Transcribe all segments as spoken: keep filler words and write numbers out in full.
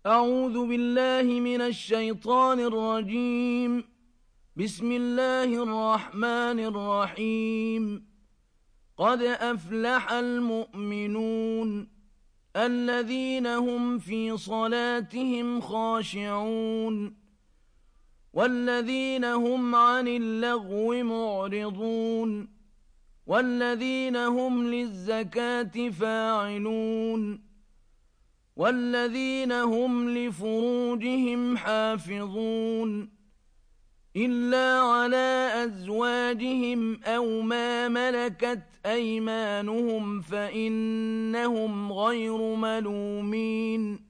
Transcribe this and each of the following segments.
أعوذ بالله من الشيطان الرجيم. بسم الله الرحمن الرحيم. قد أفلح المؤمنون الذين هم في صلاتهم خاشعون والذين هم عن اللغو معرضون والذين هم للزكاة فاعلون والذين هم لفروجهم حافظون إلا على أزواجهم أو ما ملكت أيمانهم فإنهم غير ملومين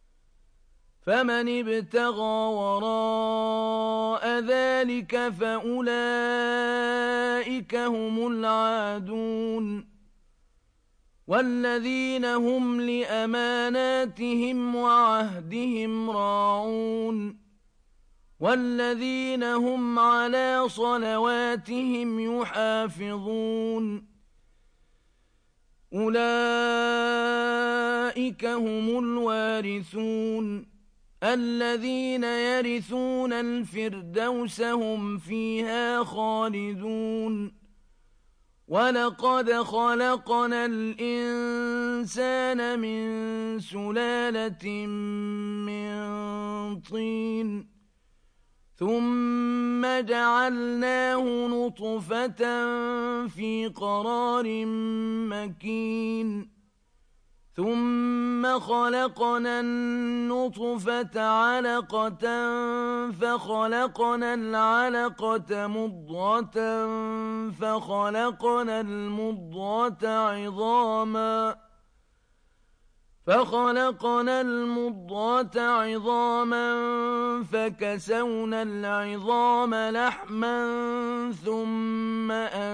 فمن ابتغى وراء ذلك فأولئك هم العادون والذين هم لأماناتهم وعهدهم راعون والذين هم على صلواتهم يحافظون أولئك هم الوارثون الذين يرثون الفردوس هم فيها خالدون ولقد خلقنا الإنسان من سلالة من طين ثم جعلناه نطفة في قرار مكين ثم خلقنا النطفة علقة فخلقنا العلقة مضغة فخلقنا المضغة عظاما فخلقنا المضغة عظاما فكسونا العظام لحما ثم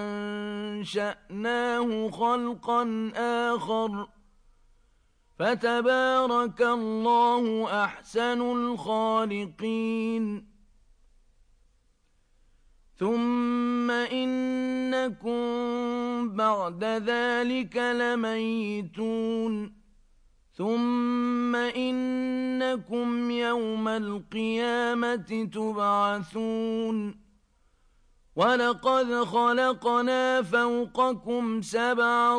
أنشأناه خلقا آخر فتبارك الله أحسن الخالقين ثم إنكم بعد ذلك لميتون ثم إنكم يوم القيامة تبعثون ولقد خلقنا فوقكم سبع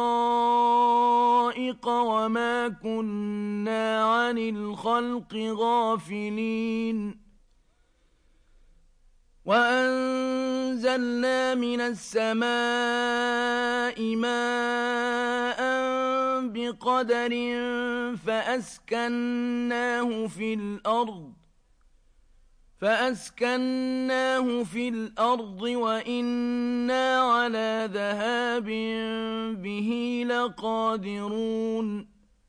طرائق وما كنا عن الخلق غافلين وأنزلنا من السماء ماء بقدر فأسكناه في الأرض فأسكناه في الأرض وإنا على ذهاب به لقادرون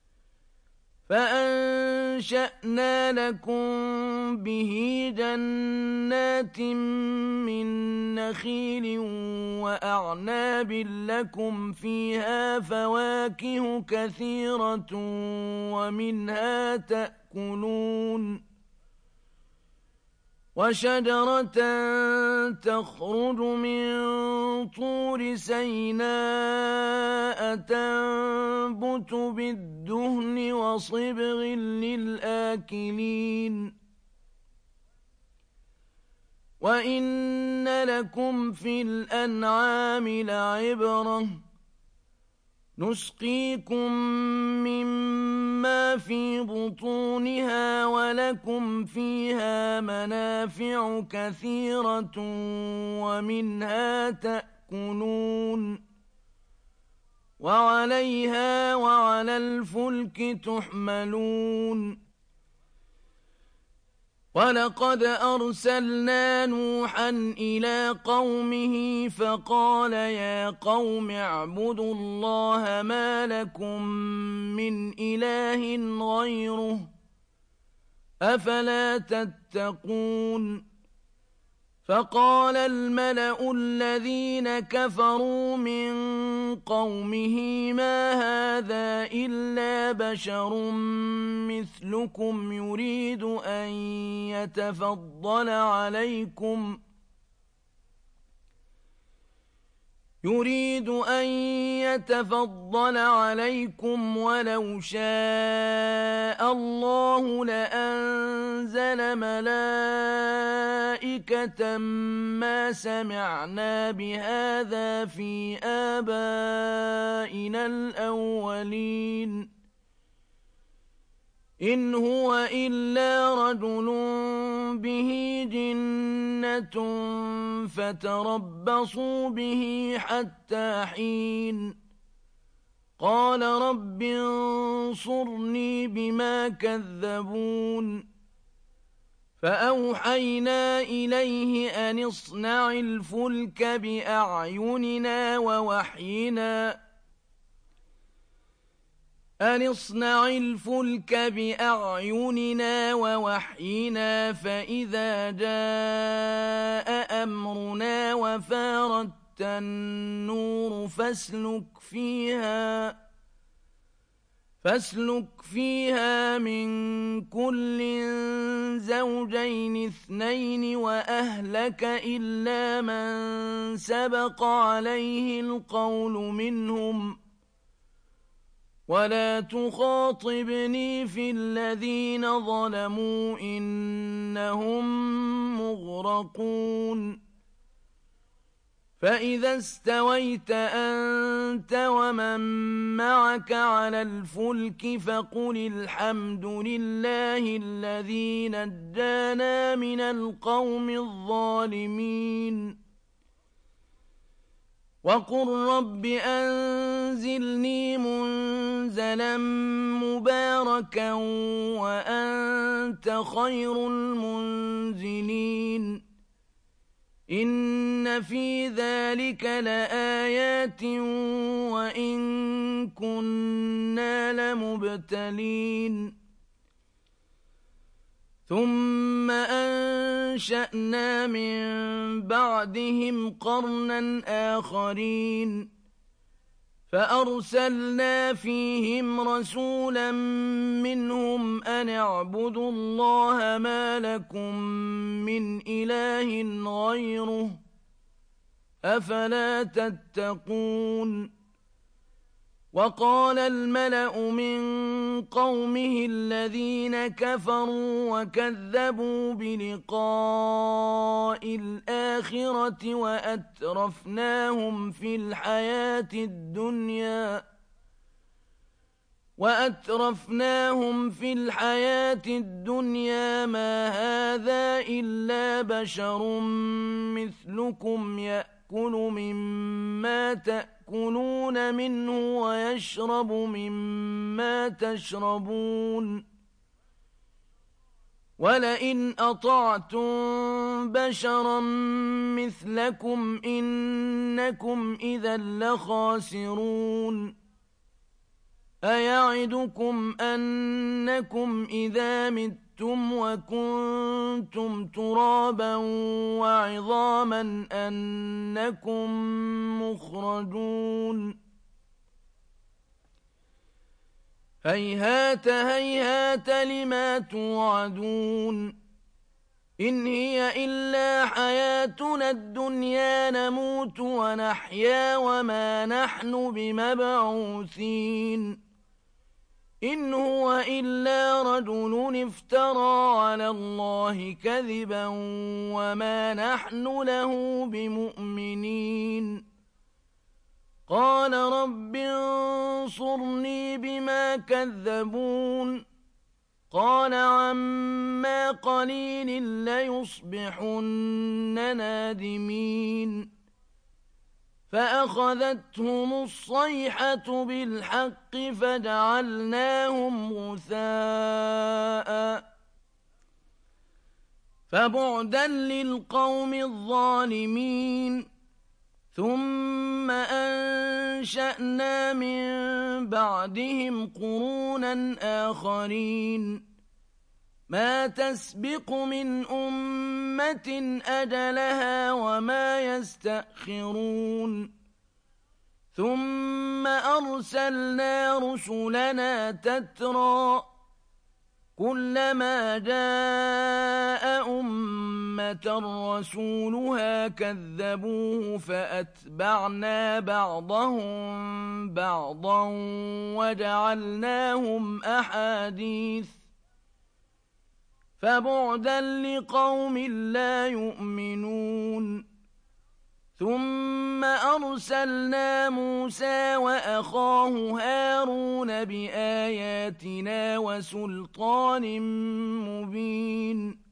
فأنشأنا لكم به جنات من نخيل وأعناب لكم فيها فواكه كثيرة ومنها تأكلون وشجرة تخرج من طور سيناء تنبت بالدهن وصبغ للآكلين وإن لكم في الأنعام لعبرة نسقيكم مما في بطونها ولكم فيها منافع كثيرة ومنها تأكلون وعليها وعلى الفلك تحملون ولقد أرسلنا نوحا إلى قومه فقال يا قوم اعبدوا الله ما لكم من إله غيره أفلا تتقون فقال الملأ الذين كفروا من قومه ما هذا إلا بشر مثلكم يريد أن يتفضل عليكم يريد أن يتفضل عليكم ولو شاء الله لأنزل ملائكة ما سمعنا بهذا في آبائنا الأولين إن هو إلا رجل به جنة فتربصوا به حتى حين قال رب انصرني بما كذبون فأوحينا إليه أن اصنع الفلك بأعيننا ووحينا أن اصنع الفلك بأعيننا ووحينا فإذا جاء أمرنا وفارت النور فاسلك فيها فاسلك فيها من كل زوجين اثنين وأهلك إلا من سبق عليه القول منهم ولا تخاطبني في الذين ظلموا إنهم مغرقون فإذا استويت أنت ومن معك على الفلك فقل الحمد لله الذي نجانا من القوم الظالمين وقل رب أنزلني منزلا مباركا وأنت خير المنزلين إن في ذلك لآيات وإن كنا لمبتلين ثم أنشأنا من بعدهم قرنا آخرين فأرسلنا فيهم رسولا منهم أن اعبدوا الله ما لكم من إله غيره أفلا تتقون وقال الملأ من قومه الذين كفروا وكذبوا بلقاء الآخرة وأترفناهم في الحياة الدنيا وأترفناهم في الحياة الدنيا ما هذا إلا بشر مثلكم يأكل مما تأكلون منه ويشرب مما تشربون ولئن أطعتم بشرا مثلكم إنكم إذا لخاسرون أيعدكم أنكم إذا متم وكنتم ترابا وعظاما أنكم مخرجون هيهات هيهات لما توعدون إن هي إلا حياتنا الدنيا نموت ونحيا وما نحن بمبعوثين إن هو إلا رجل افترى على الله كذبا وما نحن له بمؤمنين قال رب انصرني بما كذبون قال عما قليل ليصبحن نادمين فأخذتهم الصيحة بالحق فجعلناهم غثاء فبعدا للقوم الظالمين ثم أنشأنا من بعدهم قرونا آخرين ما تسبق من أمة أجلها وما يستأخرون ثم أرسلنا رسلنا تترى كلما جاء أمة أمة رسولها كذبوه فأتبعنا بعضهم بعضا وجعلناهم أحاديث فبعدا لقوم لا يؤمنون ثم أرسلنا موسى وأخاه هارون بآياتنا وسلطان مبين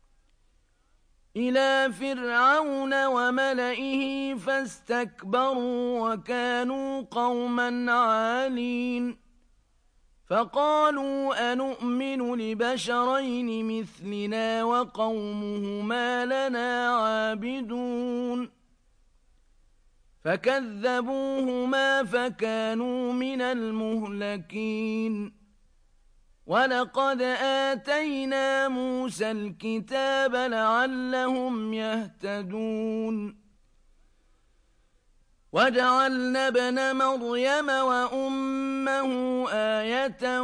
إلى فرعون وملئه فاستكبروا وكانوا قوما عالين فقالوا أنؤمن لبشرين مثلنا وقومهما لنا عابدون فكذبوهما فكانوا من المهلكين ولقد آتينا موسى الكتاب لعلهم يهتدون وجعلنا ابن مريم وأمه آية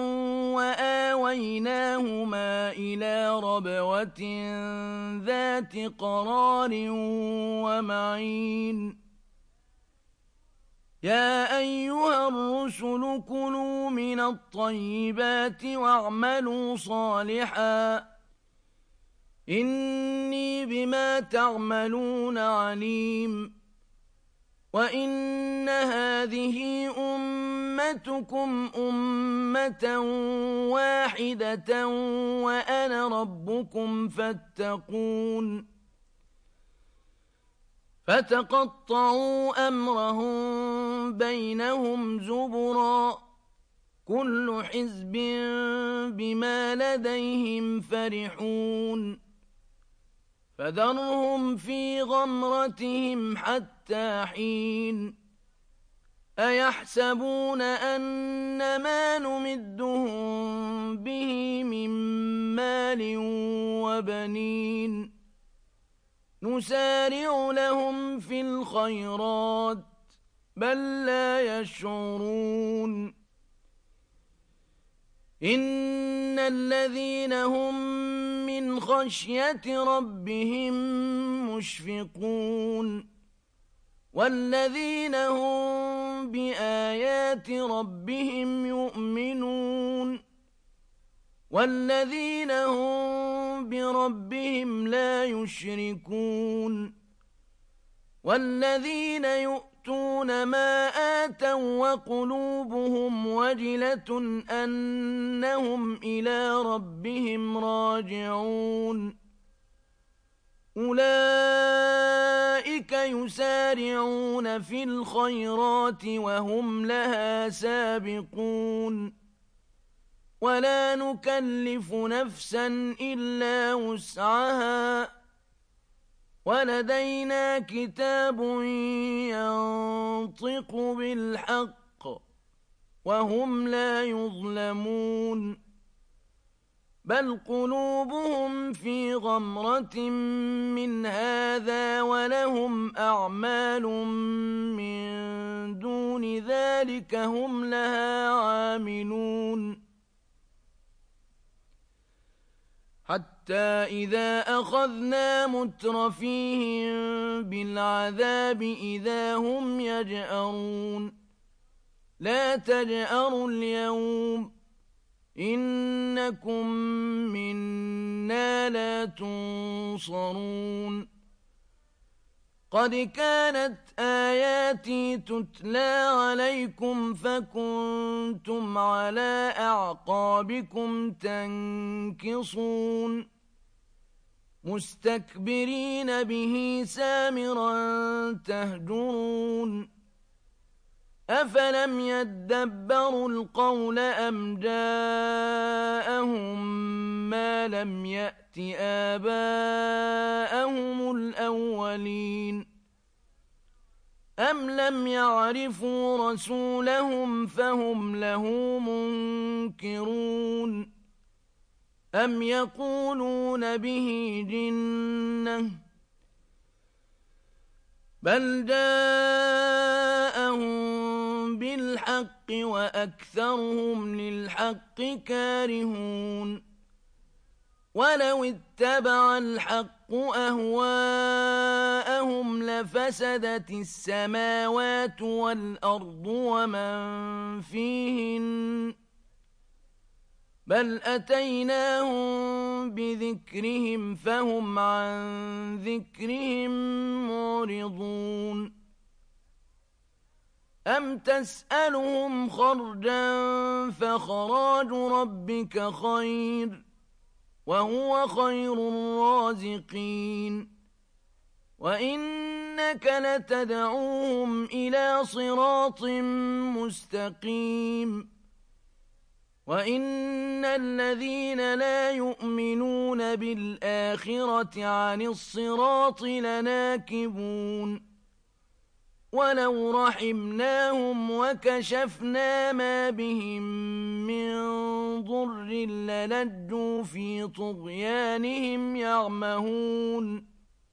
وآويناهما إلى ربوة ذات قرار ومعين يا أيها الرسل كلوا من الطيبات واعملوا صالحا إني بما تعملون عليم وإن هذه أمتكم أمة واحدة وأنا ربكم فاتقون فتقطعوا أمرهم بينهم زبرا كل حزب بما لديهم فرحون فذرهم في غمرتهم حتى حين أيحسبون أن ما نمدهم به من مال وبنين نسارع لهم في الخيرات بل لا يشعرون إن الذين هم من خشية ربهم مشفقون والذين هم بآيات ربهم يؤمنون والذين هم بربهم لا يشركون والذين يؤتون ما آتوا وقلوبهم وجلة أنهم إلى ربهم راجعون أولئك يسارعون في الخيرات وهم لها سابقون ولا نكلف نفسا إلا وسعها ولدينا كتاب ينطق بالحق وهم لا يظلمون بل قلوبهم في غمرة من هذا ولهم أعمال من دون ذلك هم لها عاملون حتى إذا أخذنا مترفيهم بالعذاب إذا هم يجأرون لا تجأروا اليوم إنكم منا لا تنصرون قد كانت آياتي تتلى عليكم فكنتم على أعقابكم تنكصون مستكبرين به سامرا تهجرون أفلم يدبروا القول أم جاءهم ما لم يأت آباءهم الأولين أم لم يعرفوا رسولهم فهم له منكرون أم يقولون به جنة بل جاءهم بالحق وأكثرهم للحق كارهون ولو اتبع الحق أهواءهم لفسدت السماوات والأرض ومن فيهن بل أتيناهم بذكرهم فهم عن ذكرهم معرضون أم تسألهم خرجا فخراج ربك خير وهو خير الرازقين وإنك لتدعوهم إلى صراط مستقيم وإن الذين لا يؤمنون بالآخرة عن الصراط لناكبون ولو رحمناهم وكشفنا ما بهم من ضر للجوا في طغيانهم يعمهون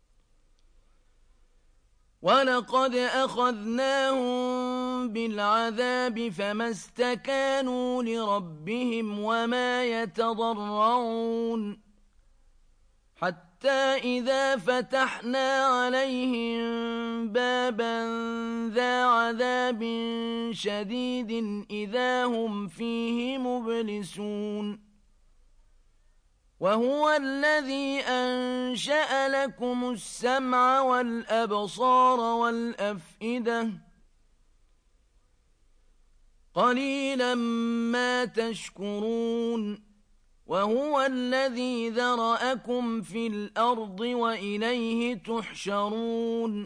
ولقد أخذناهم بالعذاب فما استكانوا لربهم وما يتضرعون حتى إذا فتحنا عليهم بابا ذا عذاب شديد إذا هم فيه مبلسون وهو الذي أنشأ لكم السمع والأبصار والأفئدة قليلا ما تشكرون وهو الذي ذرأكم في الأرض وإليه تحشرون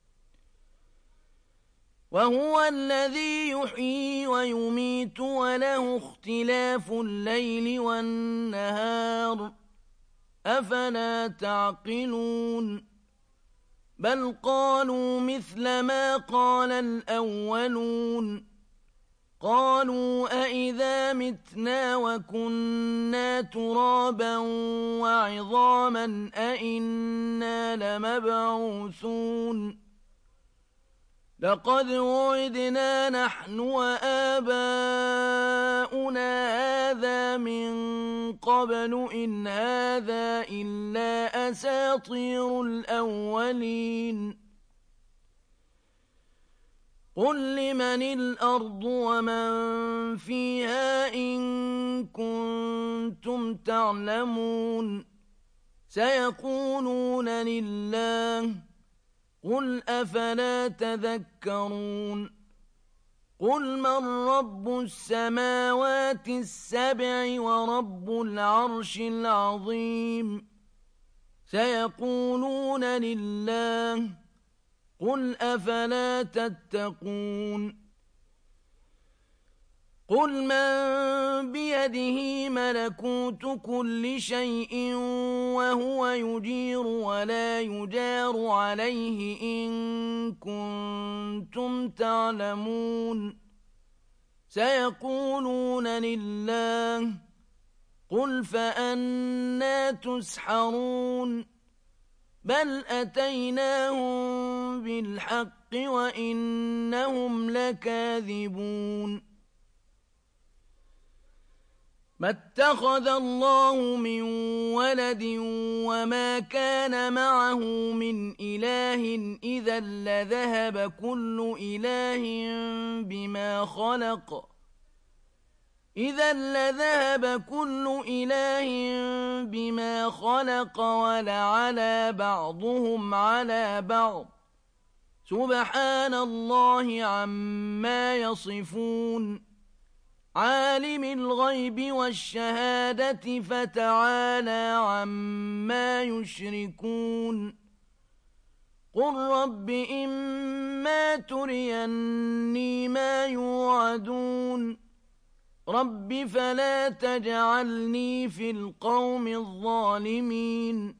وهو الذي يحيي ويميت وله اختلاف الليل والنهار أفلا تعقلون بل قالوا مثل ما قال الأولون قالوا أئذا متنا وكنا ترابا وعظاما أئنا لمبعوثون لقد وعدنا نحن وآباؤنا هذا من قبل إن هذا إلا أساطير الأولين قل لمن الأرض ومن فيها إن كنتم تعلمون سيقولون لله قل أفلا تذكرون قل من رب السماوات السبع ورب العرش العظيم سيقولون لله قل أفلا تتقون قل من بيده ملكوت كل شيء وهو يجير ولا يجار عليه إن كنتم تعلمون سيقولون لله قل فأنى تسحرون بل أتيناهم بالحق وإنهم لكاذبون ما اتخذ الله من ولد وما كان معه من إله إذا لذهب كل إله بما خلق إذا لذهب كل إله بما خلق ولعلى بعضهم على بعض سبحان الله عما يصفون عالم الغيب والشهادة فتعالى عما يشركون قل رب إما تريني ما يوعدون رب فلا تجعلني في القوم الظالمين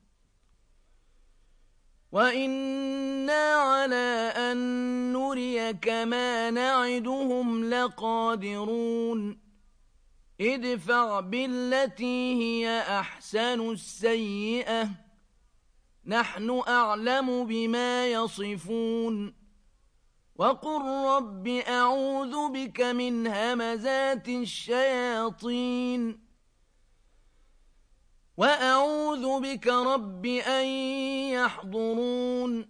وإنا على أن نريك ما نعدهم لقادرون ادفع بالتي هي أحسن السيئة نحن أعلم بما يصفون وقل رب أعوذ بك من همزات الشياطين وأعوذ أعوذ بك رب أن يحضرون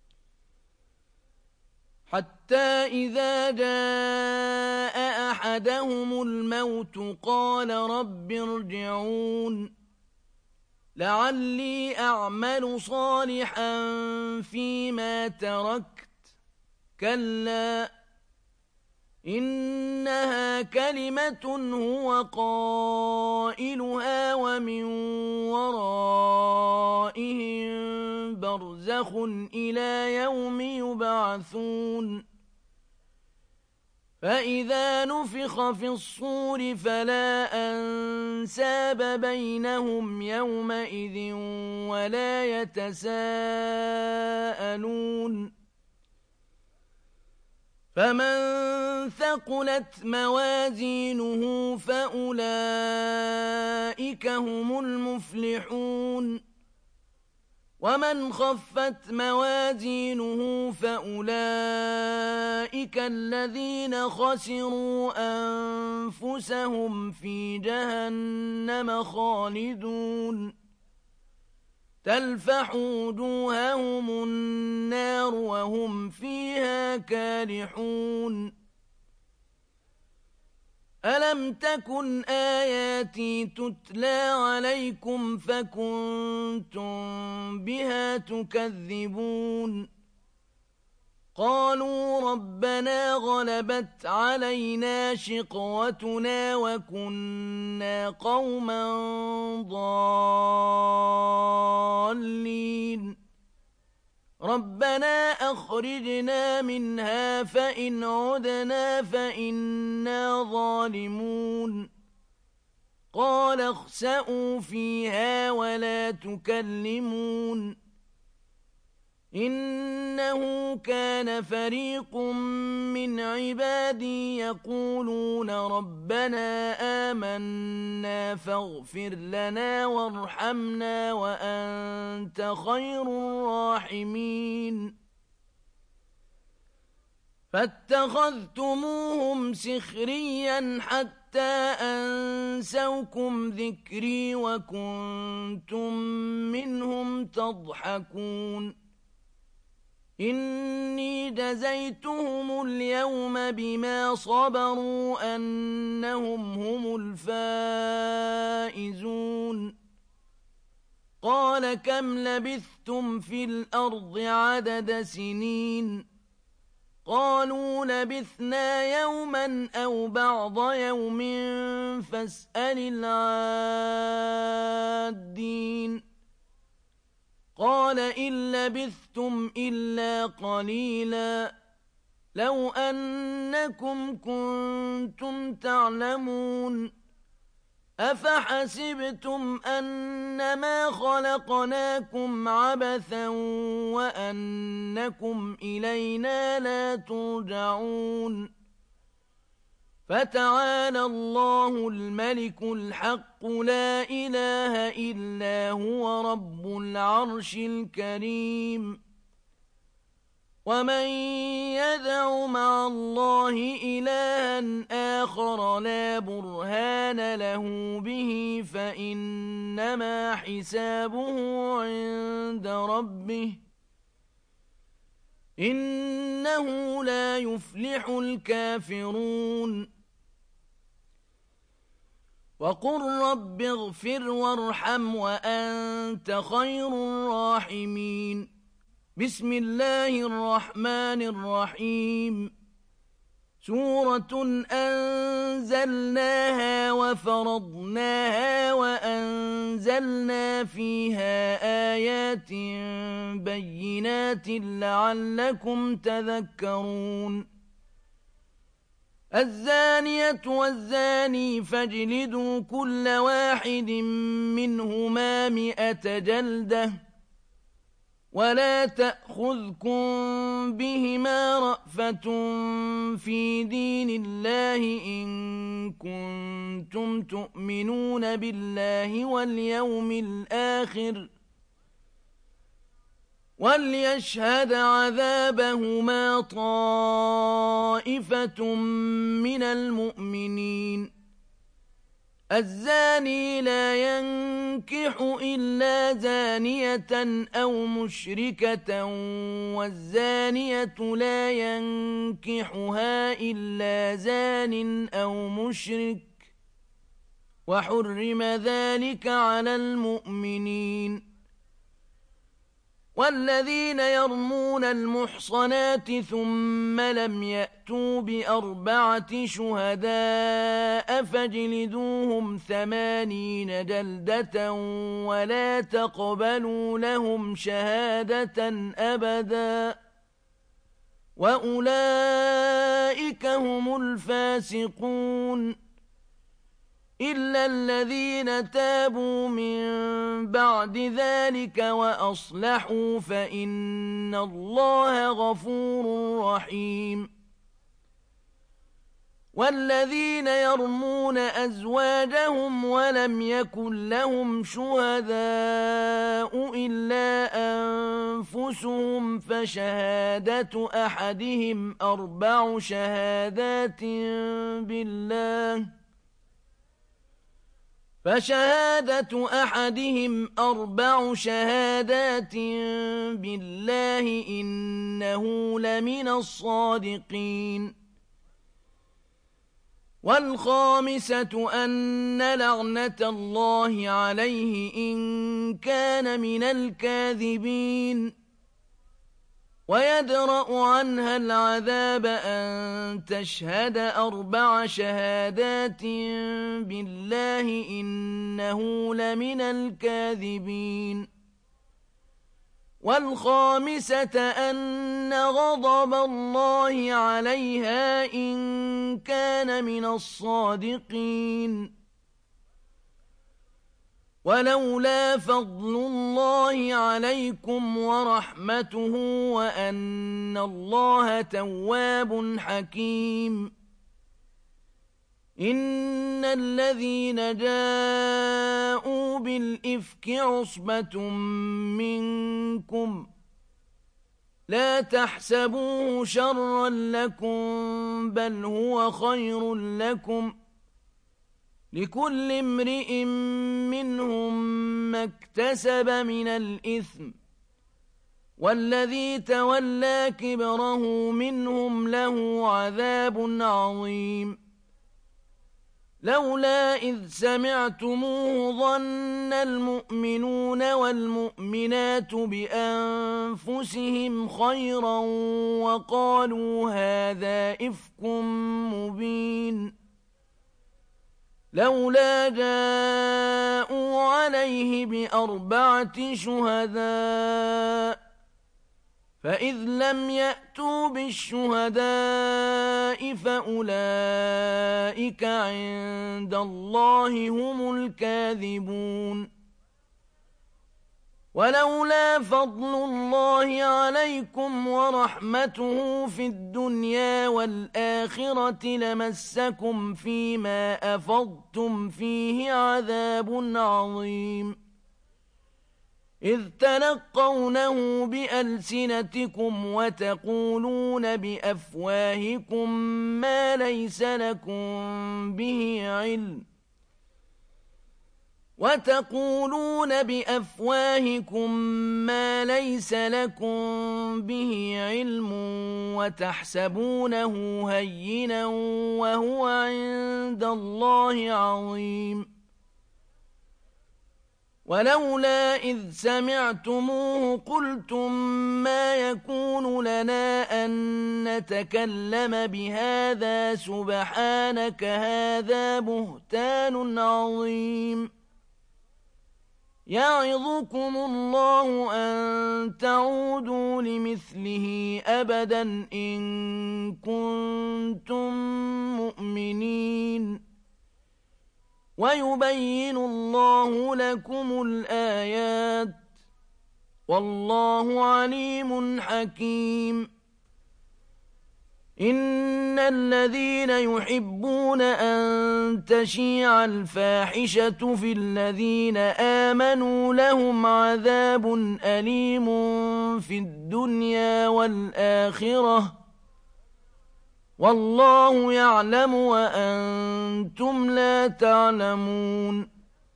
حتى إذا جاء أحدهم الموت قال رب ارجعون لعلي أعمل صالحا فيما تركت كلا إنها كلمة هو قائلها ومن ورائهم برزخ إلى يوم يبعثون فإذا نفخ في الصور فلا أنساب بينهم يومئذ ولا يتساءلون فمن ثقلت موازينه فأولئك هم المفلحون ومن خفت موازينه فأولئك الذين خسروا أنفسهم في جهنم خالدون تلفح وجوههم النار وهم فيها كالحون ألم تكن آياتي تتلى عليكم فكنتم بها تكذبون قالوا ربنا غلبت علينا شقوتنا وكنا قوما ضالين ربنا أخرجنا منها فإن عدنا فإنا ظالمون قال اخسئوا فيها ولا تكلمون إنه كان فريق من عبادي يقولون ربنا آمنا فاغفر لنا وارحمنا وأنت خير الراحمين فاتخذتموهم سخريا حتى أنسوكم ذكري وكنتم منهم تضحكون إني جزيتهم اليوم بما صبروا أنهم هم الفائزون قال كم لبثتم في الأرض عدد سنين قالوا لبثنا يوما أو بعض يوم فاسأل العادين قال إن لبثتم إلا قليلا لو أنكم كنتم تعلمون أفحسبتم أنما خلقناكم عبثا وأنكم إلينا لا ترجعون فتعالى الله الملك الحق لا إله إلا هو رب العرش الكريم ومن يدع مع الله إلها آخر لا برهان له به فإنما حسابه عند ربه إنه لا يفلح الكافرون وقل رب اغفر وارحم وأنت خير الراحمين بسم الله الرحمن الرحيم سورة أنزلناها وفرضناها وأنزلنا فيها آيات بينات لعلكم تذكرون الزانية والزاني فاجلدوا كل واحد منهما مئة جلدة ولا تأخذكم بهما رأفة في دين الله إن كنتم تؤمنون بالله واليوم الآخر وليشهد عذابهما طائفة من المؤمنين الزاني لا ينكح إلا زانية أو مشركة والزانية لا ينكحها إلا زان أو مشرك وحرم ذلك على المؤمنين. والذين يرمون المحصنات ثم لم يأتوا بأربعة شهداء فاجلدوهم ثمانين جلدة ولا تقبلوا لهم شهادة أبدا وأولئك هم الفاسقون إلا الذين تابوا من بعد ذلك وأصلحوا فإن الله غفور رحيم. والذين يرمون أزواجهم ولم يكن لهم شهداء إلا أنفسهم فشهادة أحدهم أربع شهادات بالله فشهادة أحدهم أربع شهادات بالله إنه لمن الصادقين. والخامسة أن لعنة الله عليه إن كان من الكاذبين. ويدرأ عنها العذاب أن تشهد أربع شهادات بالله إنه لمن الكاذبين. والخامسة أن غضب الله عليها إن كان من الصادقين. ولولا فضل الله عليكم ورحمته وأن الله تواب حكيم. إن الذين جاءوا بالإفك عصبة منكم لا تحسبوه شرا لكم بل هو خير لكم لكل امرئ منهم ما اكتسب من الإثم والذي تولى كبره منهم له عذاب عظيم. لولا إذ سمعتموه ظن المؤمنون والمؤمنات بأنفسهم خيرا وقالوا هذا إفك مبين. لولا جاءوا عليه بأربعة شهداء فإذ لم يأتوا بالشهداء فأولئك عند الله هم الكاذبون. ولولا فضل الله عليكم ورحمته في الدنيا والآخرة لمسكم فيما أفضتم فيه عذاب عظيم إذ تلقونه بألسنتكم وتقولون بأفواهكم ما ليس لكم به علم وتقولون بأفواهكم ما ليس لكم به علم وتحسبونه هينا وهو عند الله عظيم. ولولا إذ سمعتموه قلتم ما يكون لنا أن نتكلم بهذا سبحانك هذا بهتان عظيم. يعظكم الله أن تعودوا لمثله أبدا إن كنتم مؤمنين. ويبين الله لكم الآيات والله عليم حكيم. إن الذين يحبون أن تشيع الفاحشة في الذين آمنوا لهم عذاب أليم في الدنيا والآخرة والله يعلم وأنتم لا تعلمون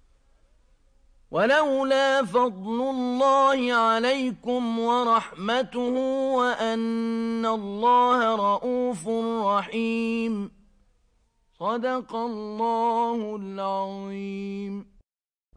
ولولا فضل الله عليكم ورحمته وأن الله رءوف رحيم صدق الله العظيم.